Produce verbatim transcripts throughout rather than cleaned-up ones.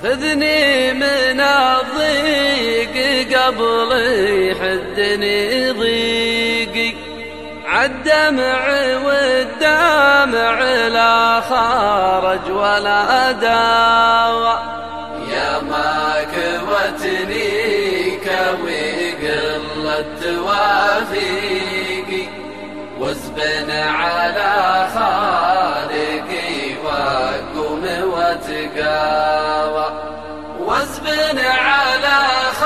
خذني من الضيق قبل يحدني ضيقي، عالدمع والدمع لا خرج ولا داوى. يا ما كوتني كوي قلة توافيقي، وازبن على خالقي واقوم واتقاوى. وازبن على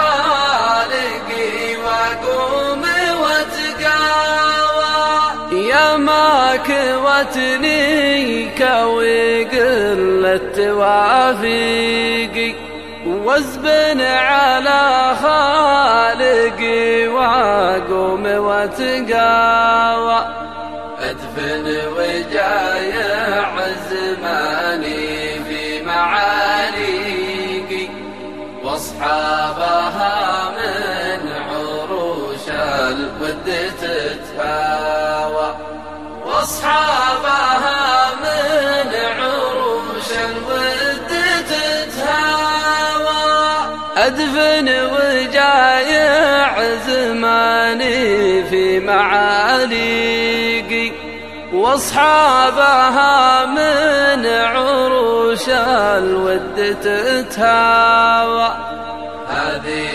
خالقي واقوم واتقاوى. يا ما كوتني كوي قلة توافيقي، وازبن على خالقي واقوم واتقاوى. أدفن وجايع زماني في معاليقي، واصحابها من عروش الود تتهاوى. واصحابها من عروش الود تتهاوى. أدفن وجايع زماني في معاليقي، واصحابها من عروش الود تتهاوى. هذه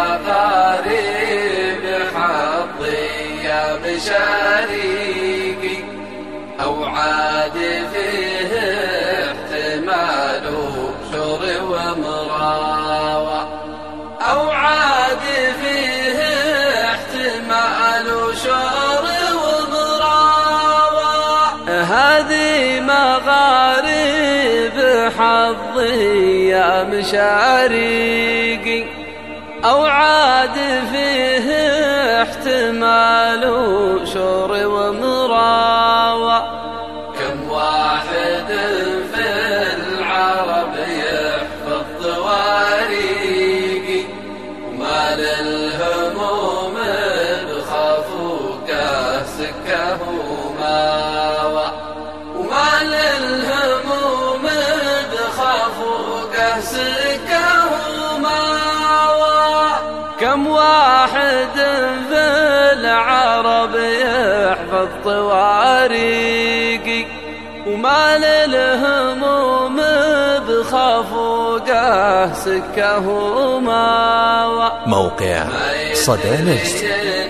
مغارب حظي يا مشاريقي، أوعاد فيه احتمال شر ومراوى. أوعاد فيه احتمال شر ومراوى. هذه مغارب حظي يا مشاريقي، أوعاد فيه احتمال شر ومراوى. كم واحد في العرب يحفظ طواريقي، وما للهموم بخافوكه سكه ماوى. وما للهموم بخافوكه سكه ماوى. كم واحد في العرب يحفظ طواريقي، وما للهموم بخافوقه سكه ماوى. موقع صدى نجد.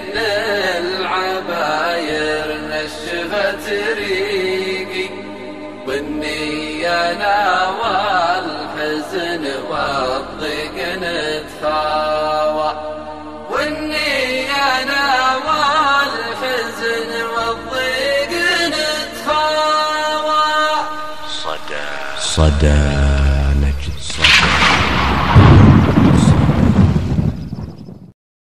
العباير نشفت ريقي، والنية ناوى الحزن والضيق نتفاوى. والنية ناوى الحزن والضيق نتفاوى. صدى صدى